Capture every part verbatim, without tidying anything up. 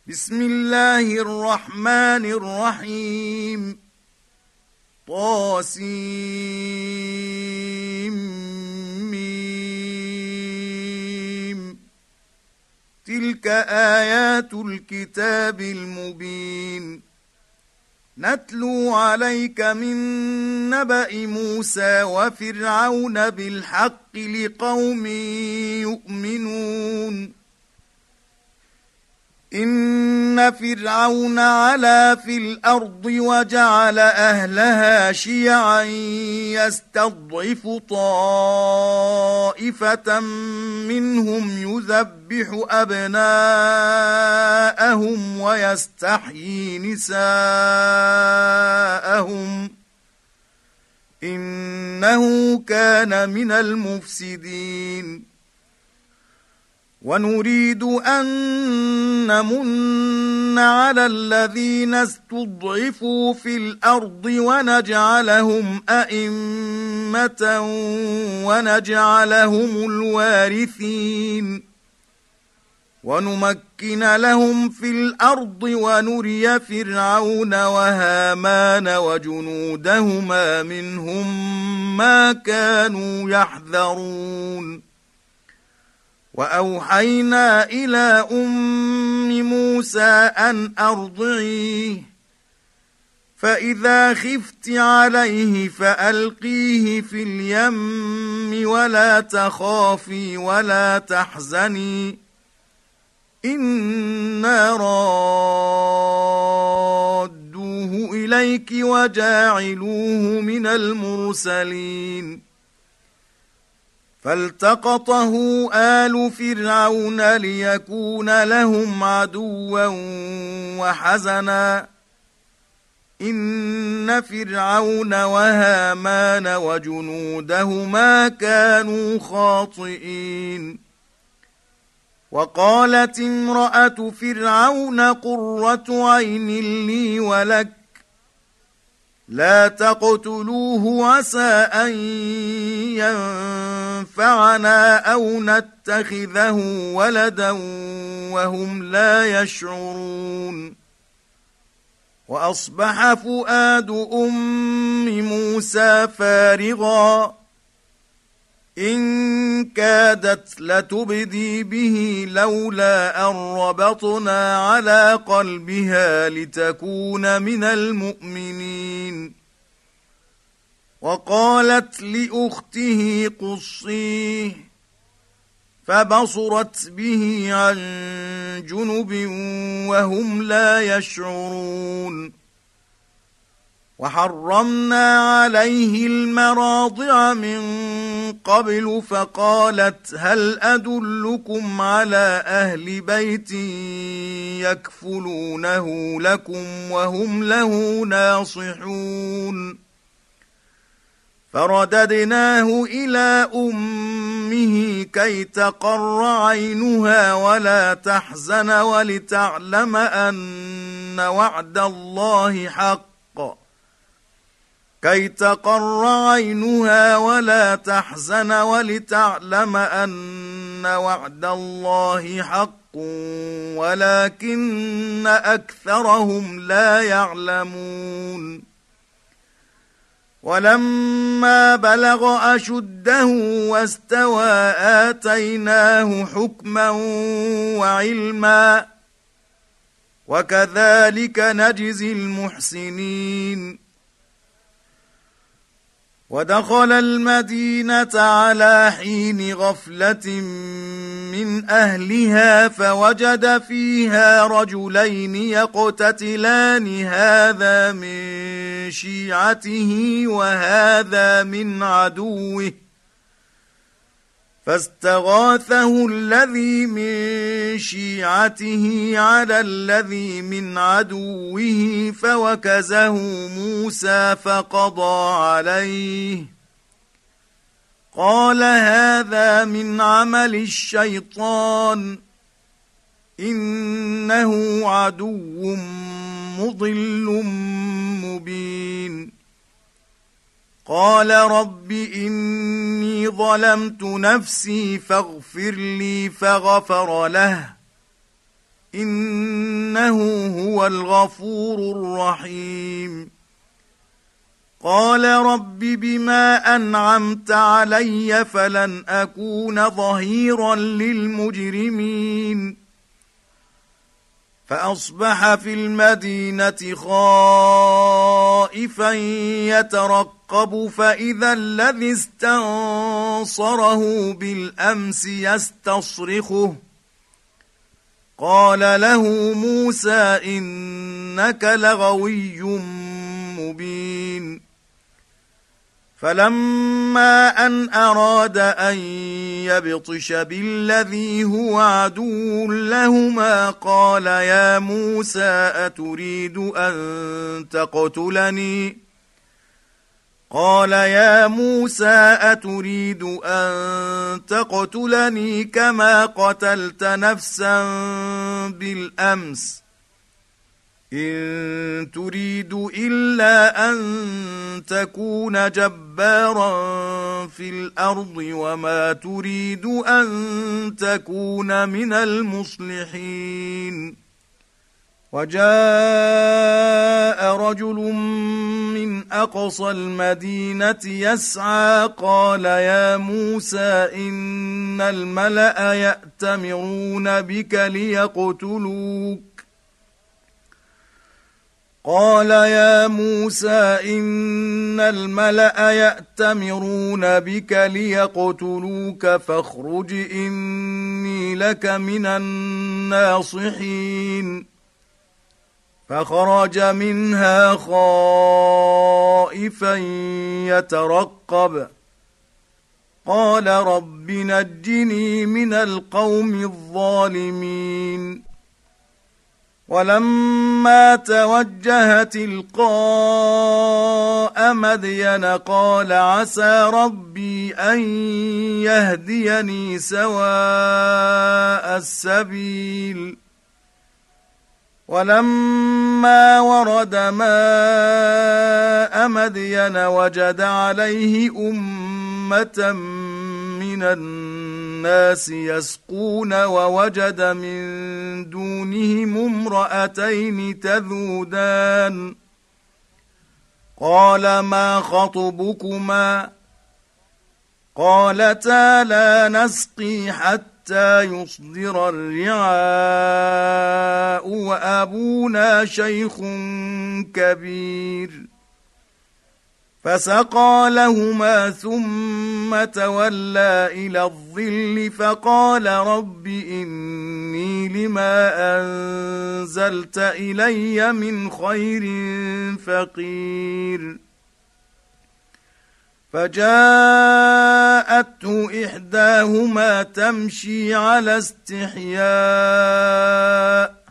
بسم الله الرحمن الرحيم. طاسيم. تلك آيات الكتاب المبين. نتلو عليك من نبأ موسى وفرعون بالحق لقوم يؤمنون. إن فرعون علا في الأرض وجعل أهلها شيعا يستضعف طائفة منهم يذبح أبناءهم ويستحيي نساءهم إنه كان من المفسدين. ونريد أن نمن على الذين استضعفوا في الأرض ونجعلهم أئمة ونجعلهم الوارثين ونمكن لهم في الأرض ونري فرعون وهامان وجنودهما منهم ما كانوا يحذرون. وأوحينا إلى أم موسى أن أرضعيه فإذا خفت عليه فألقيه في اليم ولا تخافي ولا تحزني إنا رادوه إليك وجاعلوه من المرسلين. فالتقطه آل فرعون ليكون لهم عدوا وحزنا إن فرعون وهامان وجنودهما كانوا خاطئين. وقالت امرأة فرعون قرة عين لي ولك لا تقتلوه عسى أن ينفعنا أو نتخذه ولدا وهم لا يشعرون. وأصبح فؤاد أم موسى فارغا إن كادت لتبدي به لولا أن ربطنا على قلبها لتكون من المؤمنين. وقالت لأخته قصيه فبصرت به عن جنب وهم لا يشعرون. وحرمنا عليه المراضع من قبل فقالت هل أدلكم على أهل بيت يكفلونه لكم وهم له ناصحون. فرددناه إلى أمه كي تقر عينها ولا تحزن ولتعلم أن وعد الله حق كي تقر عينها ولا تحزن ولتعلم أن وعد الله حق ولكن أكثرهم لا يعلمون. ولما بلغ أشده واستوى آتيناه حكما وعلما وكذلك نجزي المحسنين. ودخل المدينة على حين غفلة من أهلها فوجد فيها رجلين يقتتلان هذا من شيعته وهذا من عدوه فاستغاثه الذي من شيعته على الذي من عدوه فوكزه موسى فقضى عليه قال هذا من عمل الشيطان إنه عدو مضل مبين. قال رب إني ظلمت نفسي فاغفر لي فغفر له إنه هو الغفور الرحيم قال رب بما أنعمت علي فلن أكون ظهيرا للمجرمين فأصبح في المدينة خائفا يترقب فإذا الذي استنصره بالأمس يستصرخه قال له موسى إنك لغوي مبين فلما أن أراد أن يبطش بالذي هو عدو لهما قال يا موسى أتريد أن تقتلني قال يا موسى أتريد أن تقتلني كما قتلت نفسا بالأمس إن تريد إلا أن تكون جبارا في الأرض وما تريد أن تكون من المصلحين وجاء رجل من أقصى المدينة يسعى قال يا موسى إن الملأ يأتمرون بك ليقتلوك قال يا موسى إن الملأ يأتمرون بك ليقتلوك فاخرج إني لك من الناصحين فخرج منها خائفا يترقب قال رب نجني من القوم الظالمين ولما توجه تلقاء مدين قال عسى ربي أن يهديني سواء السبيل ولما ورد ماء مدين وجد عليه أمة من الناس يسقون ووجد من دونهم امرأتين تذودان قال ما خطبكما قالتا لا نسقي حتى يصدر الرعاء وأبونا شيخ كبير فسقى لهما ثم تولى إلى الظل فقال رب إني لما أنزلت إلي من خير فقير فجاءته إحداهما تمشي على استحياء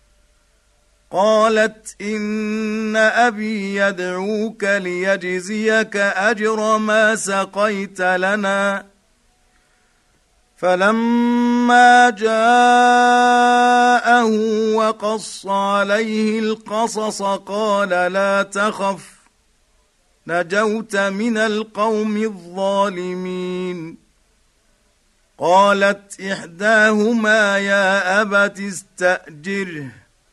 قالت إن أبي يدعوك ليجزيك أجر ما سقيت لنا فلما جاءه وقص عليه القصص قال لا تخف نجوت من القوم الظالمين قالت إحداهما يا أبت استأجره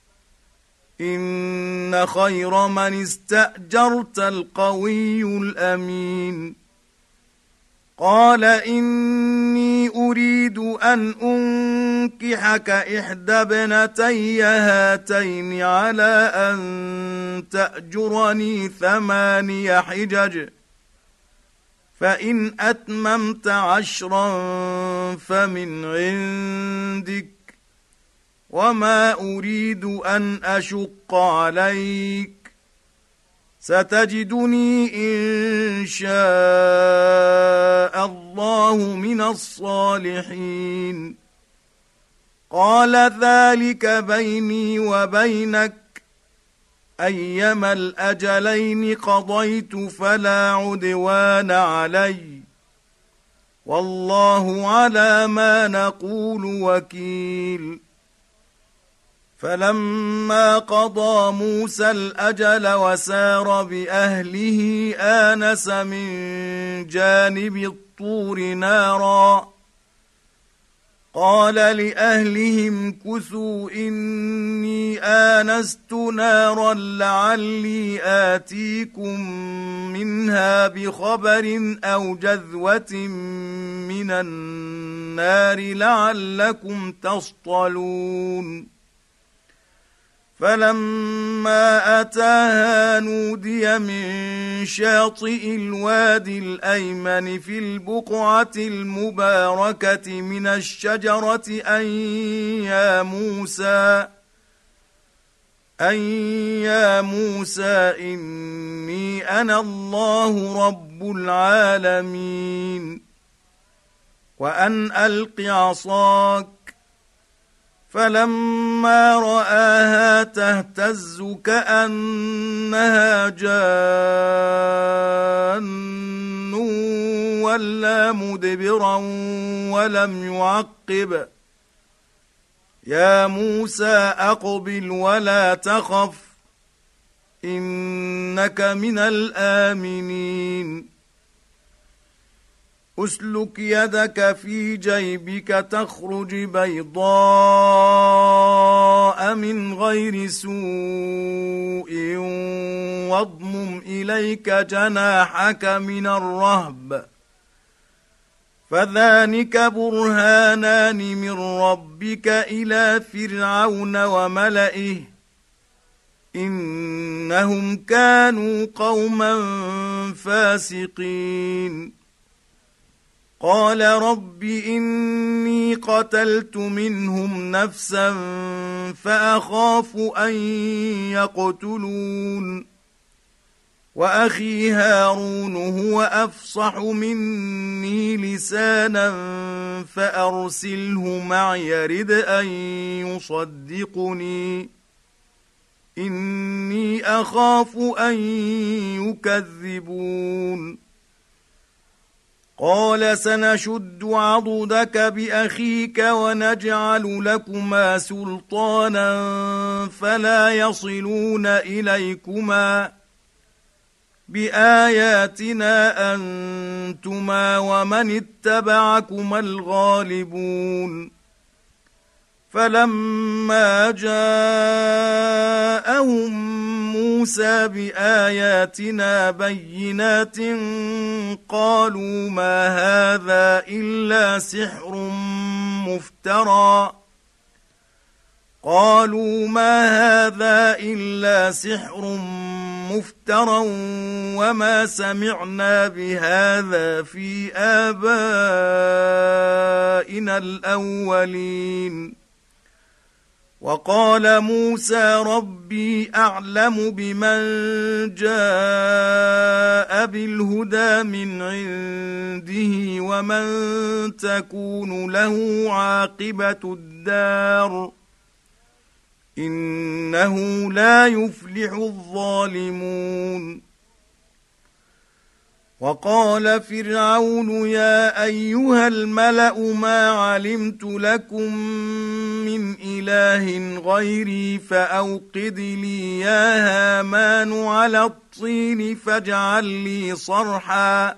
إن خير من استأجرت القوي الأمين قال إني أريد أن أنكحك إحدى ابنتي هاتين على أن تأجرني ثماني حجج فإن أتممت عشرا فمن عندك وما أريد أن أشق عليك ستجدني إن شاء الله من الصالحين قال ذلك بيني وبينك أيما الأجلين قضيت فلا عدوان علي والله على ما نقول وكيل فلما قضى موسى الأجل وسار بأهله آنس من جانب الطور نارا قال لأهلهم كثوا إني آنست نارا لعلي آتيكم منها بخبر أو جذوة من النار لعلكم تصطلون فلما أتاها نودي من شاطئ الوادي الأيمن في البقعة المباركة من الشجرة أن يا موسى أن يا موسى إني أنا الله رب العالمين وأن ألق عصاك فلما رآها تهتز كأنها جان ولا مدبرا ولم يعقب يا موسى أقبل ولا تخف إنك من الآمنين أسلك يدك في جيبك تخرج بيضاء من غير سوء واضمم إليك جناحك من الرهب فذلك برهانان من ربك إلى فرعون وملئه إنهم كانوا قوما فاسقين قال رب إني قتلت منهم نفسا فأخاف أن يقتلون وأخي هارون هو أفصح مني لسانا فأرسله معي يرد أن يصدقني إني أخاف أن يكذبون قال سنشد عضدك بأخيك ونجعل لكما سلطانا فلا يصلون إليكما بآياتنا أنتما ومن اتبعكما الغالبون فلما جاءهم موسى بآياتنا بينات قالوا ما هذا إلا سحر مفترى قالوا ما هذا إلا سحر مفترى وما سمعنا بهذا في آبائنا الأولين وقال موسى ربي أعلم بمن جاء بالهدى من عنده ومن تكون له عاقبة الدار إنه لا يفلح الظالمون وقال فرعون يا أيها الملأ ما علمت لكم من إله غيري فأوقد لي يا هامان على الطين فاجعل لي صرحا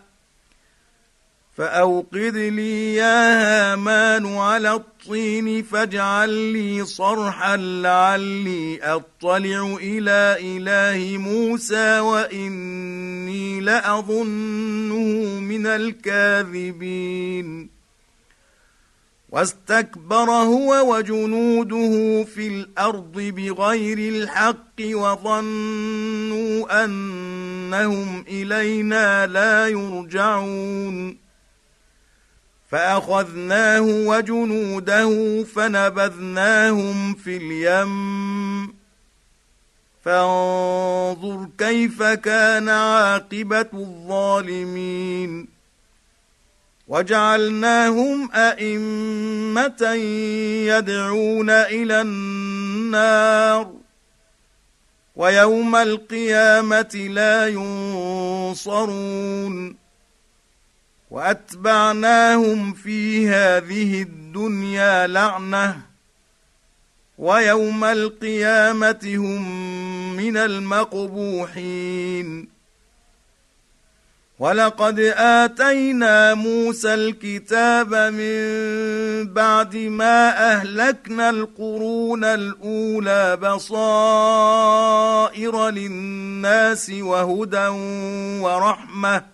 فأوقد لي يا هامان على الطين فاجعل لي صرحا لعلي أطلع إلى إله موسى وإني لأظنه من الكاذبين واستكبر هو وجنوده في الأرض بغير الحق وظنوا أنهم إلينا لا يرجعون فأخذناه وجنوده فنبذناهم في اليم فانظر كيف كان عاقبة الظالمين وجعلناهم أئمة يدعون إلى النار ويوم القيامة لا ينصرون وأتبعناهم في هذه الدنيا لعنة ويوم القيامة هم من المقبوحين ولقد آتينا موسى الكتاب من بعد ما أهلكنا القرون الأولى بصائر للناس وهدى ورحمة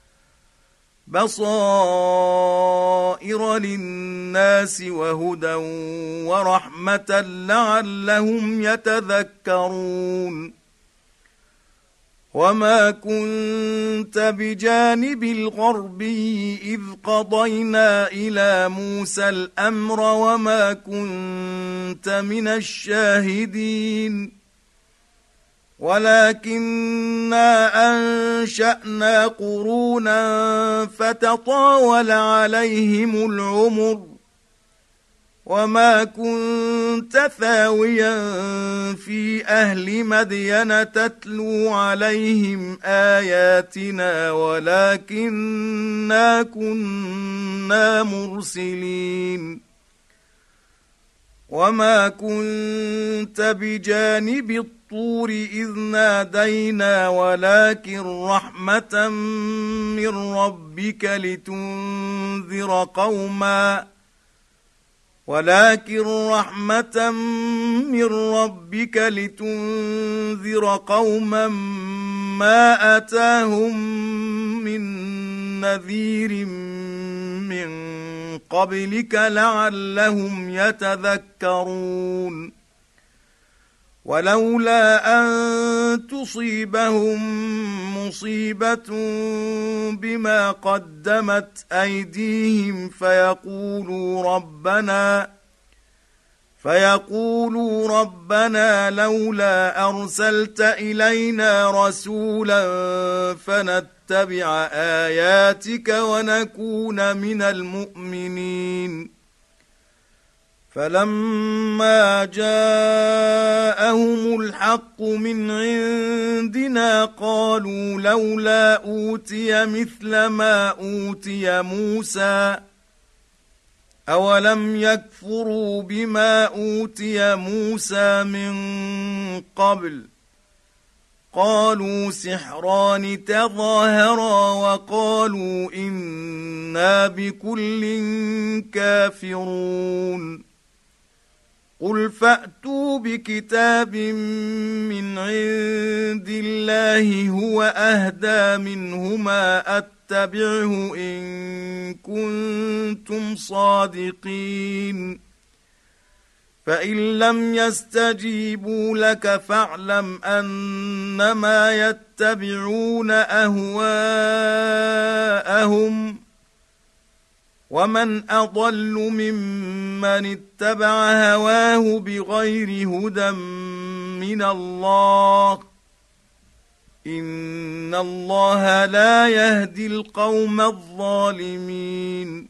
بصائر للناس وهدى ورحمة لعلهم يتذكرون وما كنت بجانب الغربي إذ قضينا إلى موسى الأمر وما كنت من الشاهدين ولكننا أنشأنا قرونا فتطاول عليهم العمر وما كنت ثاويا في أهل مدين تتلو عليهم آياتنا ولكننا كنا مرسلين وما كنت بجانب الطور إذ نادينا ولكن رحمة من ربك لتنذر قوما ولكن رحمة من ربك لتنذر قوما ما أتاهم من نذير من قبلك لعلهم يتذكرون ولولا أن تصيبهم مصيبة بما قدمت أيديهم فيقولوا ربنا فيقولوا ربنا لولا أرسلت إلينا رسولا فنتبع آياتك ونكون من المؤمنين فلما جاءهم الحق من عندنا قالوا لولا أوتي مثل ما أوتي موسى أولم يكفروا بما أوتي موسى من قبل قالوا سحران تظاهرا وقالوا إنا بكل كافرون قل فأتوا بكتاب من عند الله هو أهدى منهما أتبعه إن كنتم صادقين فإن لم يستجيبوا لك فاعلم أنما يتبعون أهواءهم ومن أضل ممن اتبع هواه بغير هدى من الله إن الله لا يهدي القوم الظالمين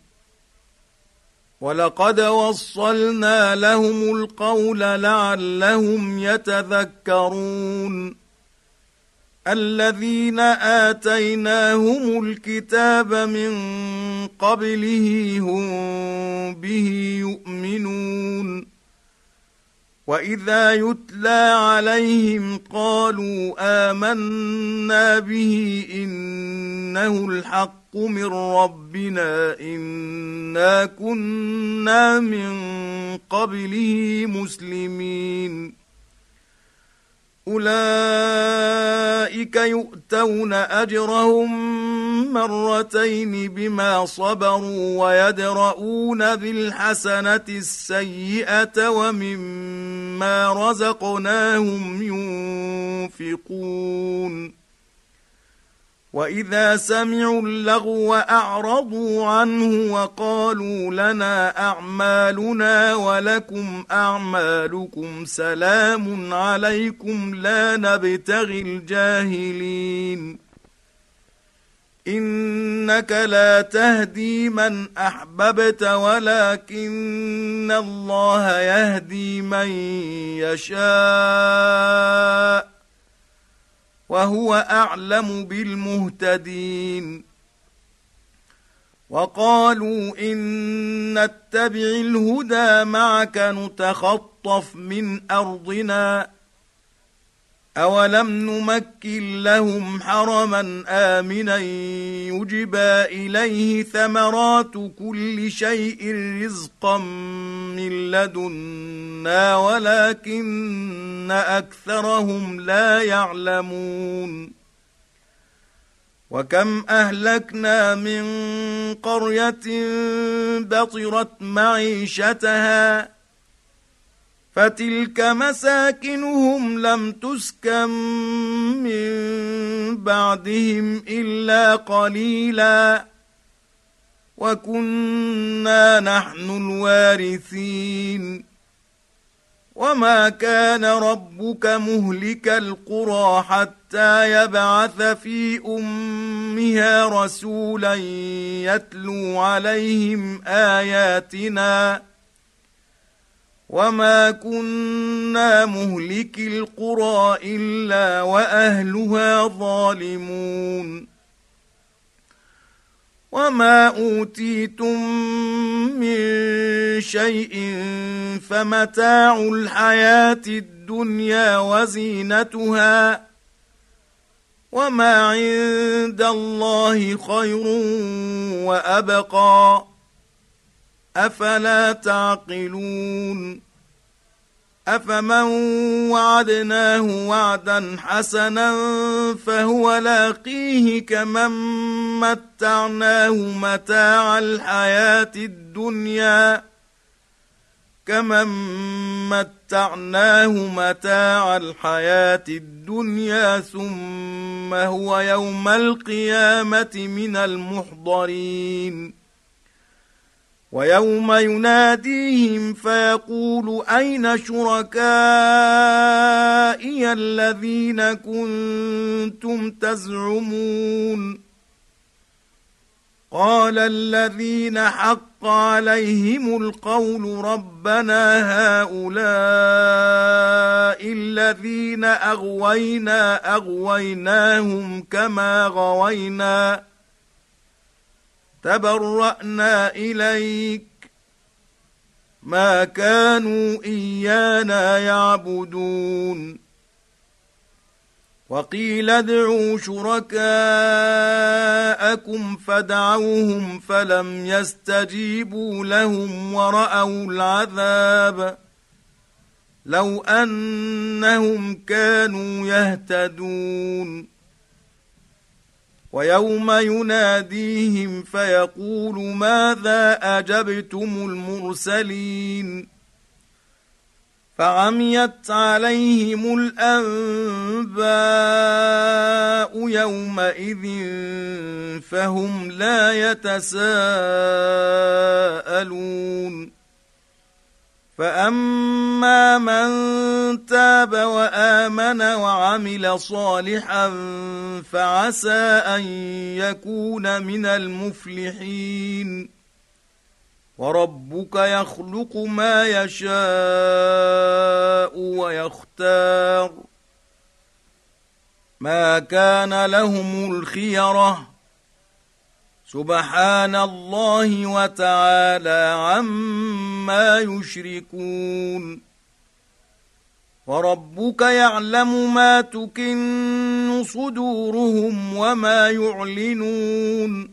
ولقد وصلنا لهم القول لعلهم يتذكرون الذين آتيناهم الكتاب من قبله هم به يؤمنون وإذا يتلى عليهم قالوا آمنا به إنه الحق من ربنا إنا كنا من قبله مسلمين أولئك يؤتون أجرهم مرتين بما صبروا ويدرؤون بالحسنة السيئة ومما رزقناهم ينفقون وإذا سمعوا اللغو أعرضوا عنه وقالوا لنا أعمالنا ولكم أعمالكم سلام عليكم لا نبتغي الجاهلين إنك لا تهدي من أحببت ولكن الله يهدي من يشاء وهو أعلم بالمهتدين وقالوا إن نتبع الهدى معك نتخطف من أرضنا أولم نمكن لهم حرما آمنا يجبى إليه ثمرات كل شيء رزقا من لدنا ولكن أكثرهم لا يعلمون وكم أهلكنا من قرية بطرت معيشتها فتلك مساكنهم لم تسكن من بعدهم إلا قليلا وكنا نحن الوارثين وما كان ربك مهلك القرى حتى يبعث في أمها رسولا يتلو عليهم آياتنا وما كنا مهلكي القرى إلا وأهلها ظالمون وما أوتيتم من شيء فمتاع الحياة الدنيا وزينتها وما عند الله خير وأبقى أفلا تعقلون أفمن وعدناه وعدا حسنا فهو لاقيه كمن متعناه متاع الحياة الدنيا كمن متعناه متاع الحياة الدنيا ثم هو يوم القيامة من المحضرين ويوم يناديهم فيقول أين شركائي الذين كنتم تزعمون قال الذين حق عليهم القول ربنا هؤلاء الذين أغوينا أغويناهم كما غوينا تبرأنا إليك ما كانوا إيانا يعبدون وقيل ادعوا شركاءكم فدعوهم فلم يستجيبوا لهم ورأوا العذاب لو أنهم كانوا يهتدون ويوم يناديهم فيقول ماذا أجبتم المرسلين فعميت عليهم الأنباء يومئذ فهم لا يتساءلون فأما من تاب وآمن وعمل صالحا فعسى أن يكون من المفلحين وربك يخلق ما يشاء ويختار ما كان لهم الخيرة سبحان الله وتعالى عما يشركون وربك يعلم ما تكن صدورهم وما يعلنون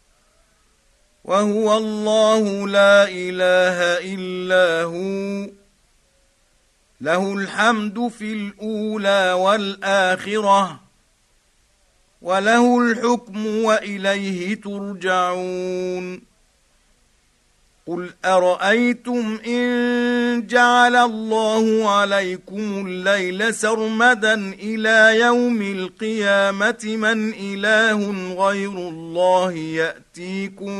وهو الله لا إله إلا هو له الحمد في الأولى والآخرة وله الحكم وإليه ترجعون قل أرأيتم إن جعل الله عليكم الليل سرمدا إلى يوم القيامة من إله غير الله يأتيكم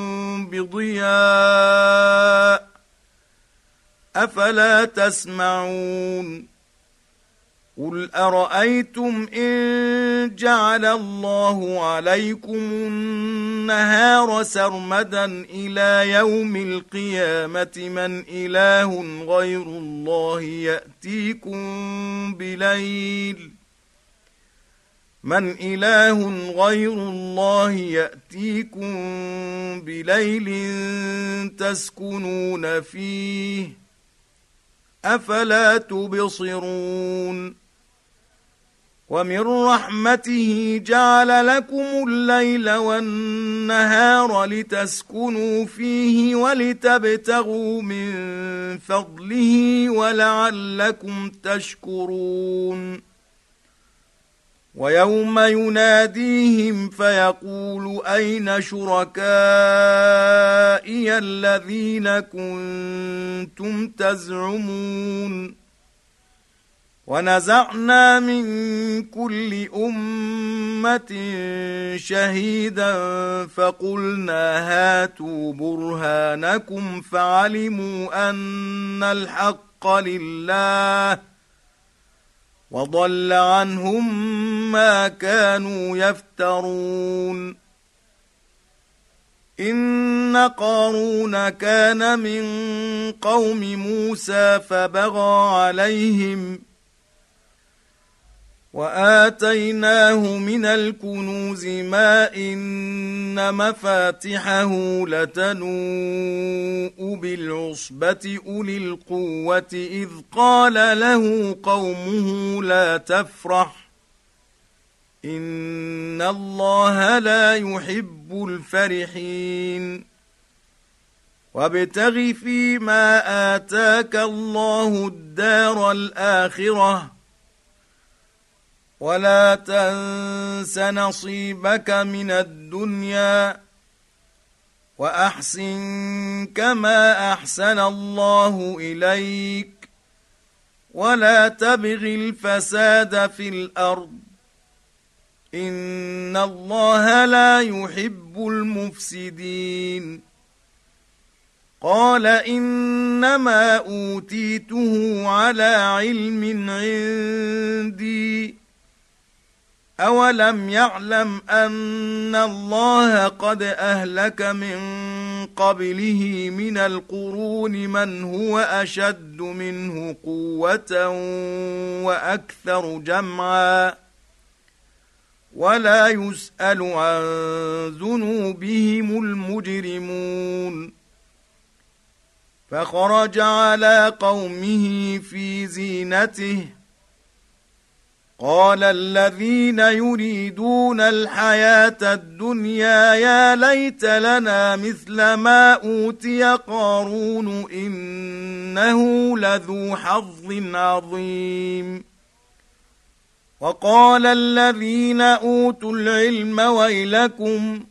بضياء أفلا تسمعون قل أرأيتم إن جعل الله عليكم النهار سرمدا إلى يوم القيامة من إله غير الله يأتيكم بليل من إله غير الله يأتيكم بليل تسكنون فيه أفلا تبصرون ومن رحمته جعل لكم الليل والنهار لتسكنوا فيه ولتبتغوا من فضله ولعلكم تشكرون ويوم يناديهم فيقول أين شركائي الذين كنتم تزعمون ونزعنا من كل أمة شهيدا فقلنا هاتوا برهانكم فعلموا أن الحق لله وضل عنهم ما كانوا يفترون إن قارون كان من قوم موسى فبغى عليهم وآتيناه من الكنوز ما إن مفاتحه لتنوء بالعصبة أولي القوة إذ قال له قومه لا تفرح إن الله لا يحب الفرحين وابتغ فيما آتاك الله الدار الآخرة ولا تنس نصيبك من الدنيا وأحسن كما أحسن الله إليك ولا تبغ الفساد في الأرض إن الله لا يحب المفسدين قال إنما أوتيته على علم عندي أولم يعلم أن الله قد أهلك من قبله من القرون من هو أشد منه قوة وأكثر جمعا ولا يسأل عن ذنوبهم المجرمون فخرج على قومه في زينته قال الذين يريدون الحياة الدنيا يا ليت لنا مثل ما أوتي قارون إنه لذو حظ عظيم وقال الذين أوتوا العلم ويلكم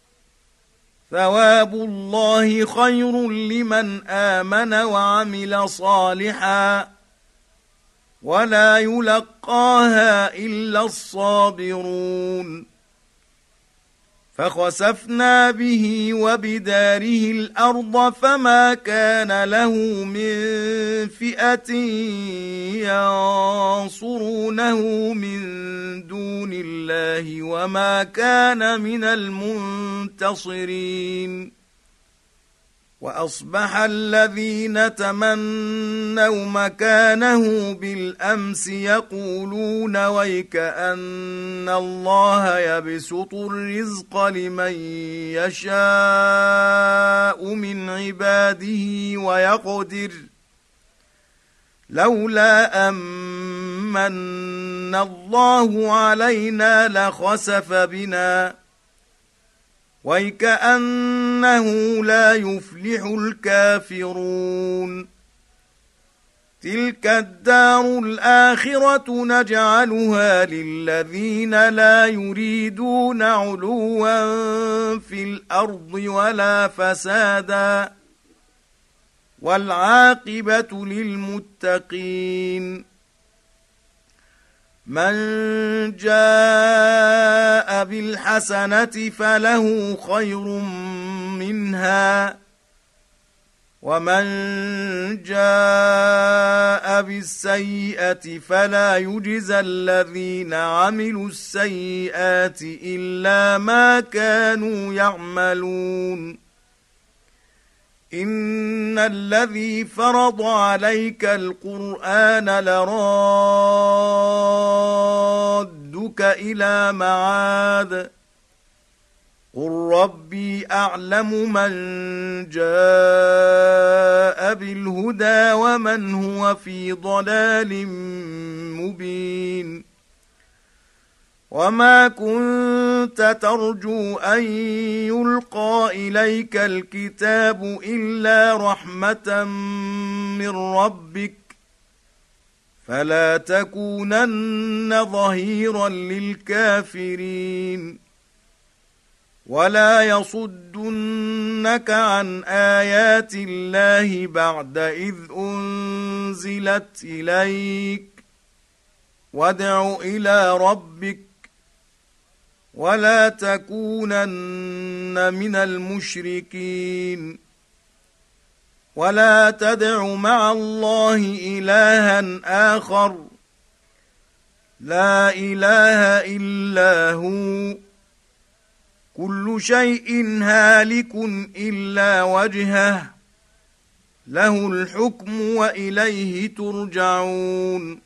ثواب الله خير لمن آمن وعمل صالحا ولا يلقاها إلا الصابرون فخسفنا به وبداره الأرض فما كان له من فئة ينصرونه من دون الله وما كان من المنتصرين وأصبح الذين تمنوا مكانه بالأمس يقولون ويك أن الله يبسط الرزق لمن يشاء من عباده ويقدر لولا أمن الله علينا لخسف بنا ويكأنه لا يفلح الكافرون تلك الدار الآخرة نجعلها للذين لا يريدون علوا في الأرض ولا فسادا والعاقبة للمتقين من جاء بالحسنة فله خير منها ومن جاء بالسيئة فلا يجزى الذين عملوا السيئات إلا ما كانوا يعملون إن الذي فرض عليك القرآن لرادك إلى معاد قل ربي أعلم من جاء بالهدى ومن هو في ضلال مبين وما كنت ترجو أن يلقى إليك الكتاب إلا رحمة من ربك فلا تكونن ظهيرا للكافرين ولا يصدنك عن آيات الله بعد إذ أنزلت إليك وادع إلى ربك ولا تكونن من المشركين ولا تدع مع الله إلها آخر لا إله إلا هو كل شيء هالك إلا وجهه له الحكم وإليه ترجعون